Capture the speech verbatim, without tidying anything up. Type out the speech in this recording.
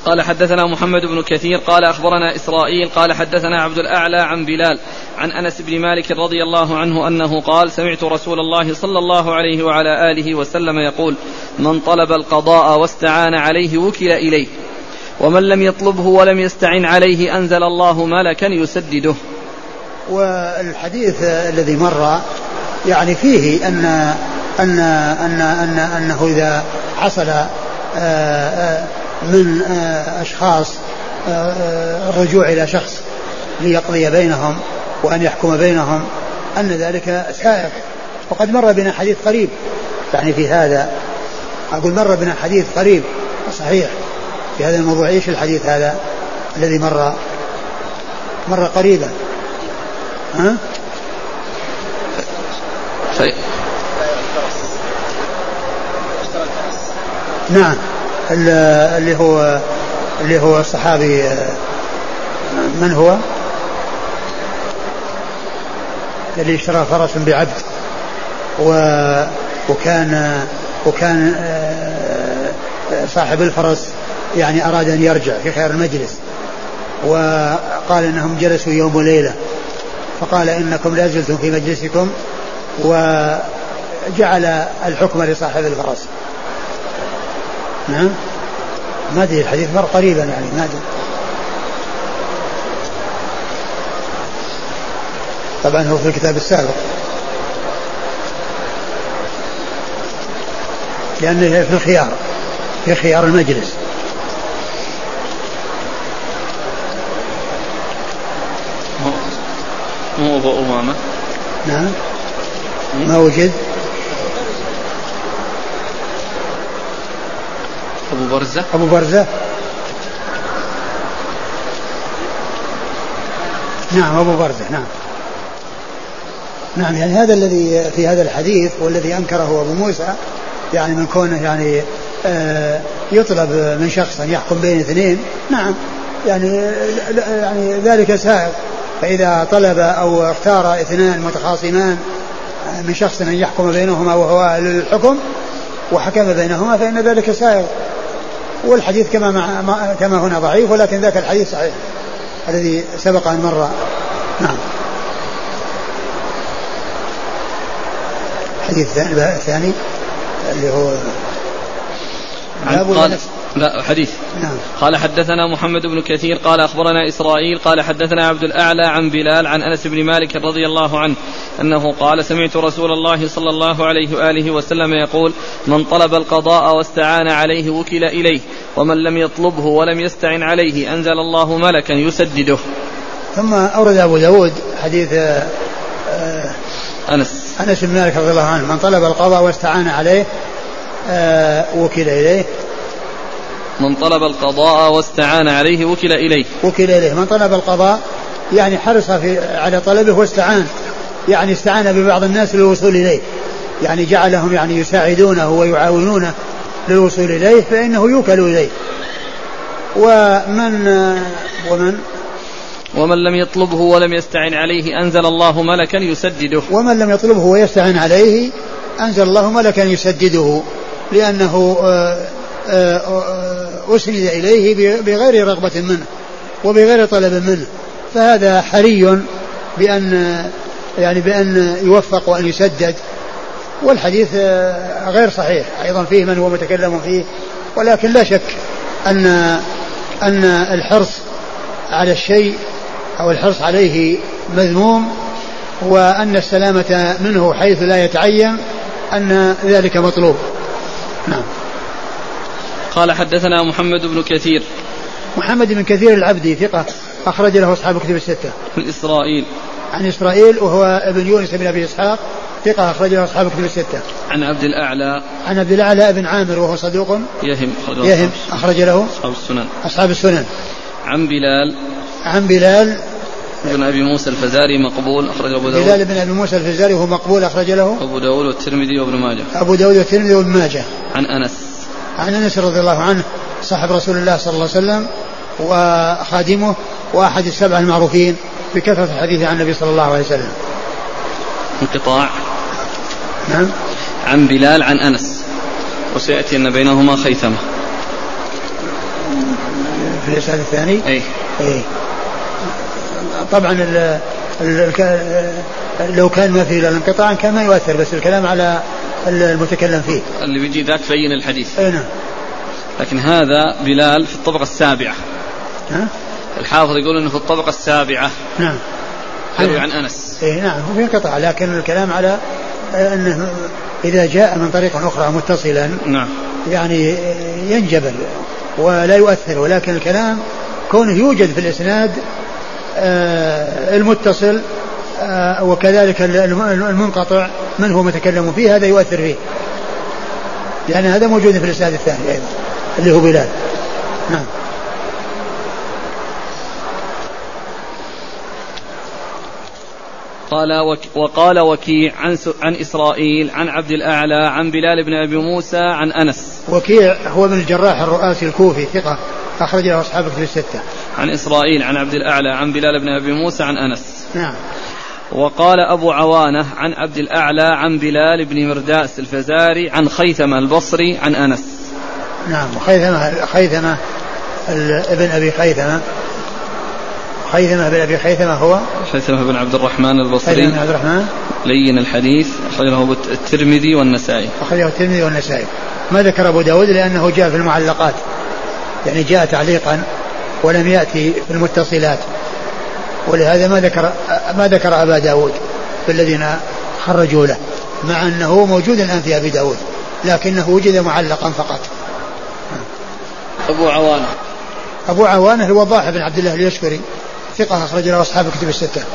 قال حدثنا محمد بن كثير قال أخبرنا إسرائيل قال حدثنا عبد الأعلى عن بلال عن أنس بن مالك رضي الله عنه أنه قال سمعت رسول الله صلى الله عليه وعلى آله وسلم يقول من طلب القضاء واستعان عليه وكل إليه ومن لم يطلبه ولم يستعن عليه أنزل الله ملكا يسدده. والحديث الذي مر يعني فيه أن أن أن أن أنه إذا حصل من أشخاص الرجوع إلى شخص ليقضي بينهم وأن يحكم بينهم أن ذلك سائغ. وقد مر بنا حديث قريب يعني في هذا، أقول مر بنا حديث قريب صحيح في هذا الموضوع. إيش الحديث هذا الذي مر مر قريبا؟ ها؟ نعم اللي هو اللي هو الصحابي من هو اللي اشترى فرس بعبد وكان وكان صاحب الفرس يعني أراد أن يرجع في خير المجلس وقال إنهم جلسوا يوم وليلة فقال إنكم لا زلتم في مجلسكم وجعل الحكم لصاحب الفرس. نعم ما أدري الحديث مر قريبا يعني ما أدري. طبعا هو في الكتاب السابق لأنه في الخيار في خيار المجلس. مو أبو أمامة. نعم ما وجد. أبو برزة. أبو برزة نعم أبو برزة نعم نعم يعني هذا الذي في هذا الحديث والذي أنكره أبو موسى يعني من كونه يعني آه يطلب من شخص أن يحكم بين اثنين. نعم يعني يعني ذلك سائغ. فإذا طلب أو اختار اثنان متخاصمان من شخص أن يحكم بينهما وهو للحكم وحكم بينهما فإن ذلك سائغ. والحديث كما مع كما هنا ضعيف ولكن ذاك الحديث صحيح الذي سبق أن مر. نعم الحديث الثاني اللي هو قال لا حديث. نعم. قال حدثنا محمد بن كثير قال أخبرنا إسرائيل قال حدثنا عبد الأعلى عن بلال عن أنس بن مالك رضي الله عنه أنه قال سمعت رسول الله صلى الله عليه وآله وسلم يقول من طلب القضاء واستعان عليه وكل إليه ومن لم يطلبه ولم يستعن عليه أنزل الله ملكا يسدده. ثم أورد أبو داود حديث آه أنس أنس بن مالك رضي الله عنه من طلب القضاء واستعان عليه آه وكل إليه. من طلب القضاء واستعان عليه وكل إليه. وكل إليه من طلب القضاء يعني حرص في على طلبه واستعان يعني استعان ببعض الناس للوصول إليه يعني جعلهم يعني يساعدونه ويعاونونه للوصول إليه فإنه يوكل إليه. ومن ومن ومن لم يطلبه ولم يستعن عليه أنزل الله ملكا يسدده. ومن لم يطلبه ويستعن عليه أنزل الله ملكا يسدده لأنه أسند إليه بغير رغبة منه وبغير طلب منه فهذا حري بأن يعني بأن يوفق وأن يسدد. والحديث غير صحيح أيضا فيه من هو متكلم فيه ولكن لا شك أن أن الحرص على الشيء أو الحرص عليه مذموم وأن السلامة منه حيث لا يتعين أن ذلك مطلوب. نعم. قال حدثنا محمد بن كثير. محمد بن كثير العبدي ثقة أخرج له أصحاب الكتب الستة. من إسرائيل. عن إسرائيل وهو ابن يونس بن أبي إسحاق ثقة أخرج له أصحاب الكتب الستة. عن عبد الأعلى. عن عبد الأعلى بن عامر وهو صدوق يهم يهم أخرج له أصحاب السنن. أصحاب السنن. عن بلال. عن بلال ابن أبي موسى الفزاري مقبول أخرج أبو داود. بلال بن أبي موسى الفزاري وهو مقبول أخرج له أبو داود والترمذي وابن ماجه. أبو داود والترمذي وابن ماجه. عن أنس. عن أنس رضي الله عنه صاحب رسول الله صلى الله عليه وسلم وخادمه وأحد السبع المعروفين بكثرة الحديث عن النبي صلى الله عليه وسلم. انقطاع. نعم. عن بلال عن أنس وسيأتي أن بينهما خيثمة. في الإسناد الثاني. أي. أي. طبعا ال ال لو كان ما في الانقطاع كان ما يؤثر، بس الكلام على المتكلم فيه اللي بيجي ذاك بين الحديث. أي نعم. لكن هذا بلال في الطبقة السابعة. ها؟ الحافظ يقول انه في الطبقة السابعة. نعم. يروي عن انس. اي نعم هو في انقطاع، لكن الكلام على انه اذا جاء من طريق اخرى متصلا نعم يعني ينجبر ولا يؤثر، ولكن الكلام كونه يوجد في الاسناد المتصل وكذلك المنقطع من هو متكلم فيه هذا يؤثر فيه، لأن هذا موجود في الإسناد الثاني أيضا اللي هو بلال. نعم. قال وك وقال وكيع عن, عن إسرائيل عن عبد الأعلى عن بلال بن أبي موسى عن أنس. وكيع هو ابن الجراح الرؤاسي الكوفي ثقة أخرج له أصحاب الكتب الستة. عن إسرائيل عن عبد الأعلى عن بلال بن أبي موسى عن أنس. نعم. وقال أبو عوانة عن عبد الأعلى عن بلال بن مرداس الفزاري عن خيثمة البصري عن أنس. نعم. خيثمة خيثمة ابن أبي خيثمة خيثمة بن أبي خيثمة هو خيثمة بن عبد الرحمن البصري بن عبد الرحمن لين الحديث أخرجه الترمذي والنسائي. أخرجه الترمذي والنسائي. ما ذكر أبو داود لأنه جاء في المعلقات، يعني جاء تعليقا ولم يأتي في المتصلات، ولهذا ما ذكر ما ذكر أبا داود في الذين خرجوا له، مع أنه موجود الآن في أبي داود لكنه وجد معلقا فقط. أبو عوانة أبو عوانة الوضاح بن عبد الله اليشكري ثقة أخرج له أصحاب الكتب الستة.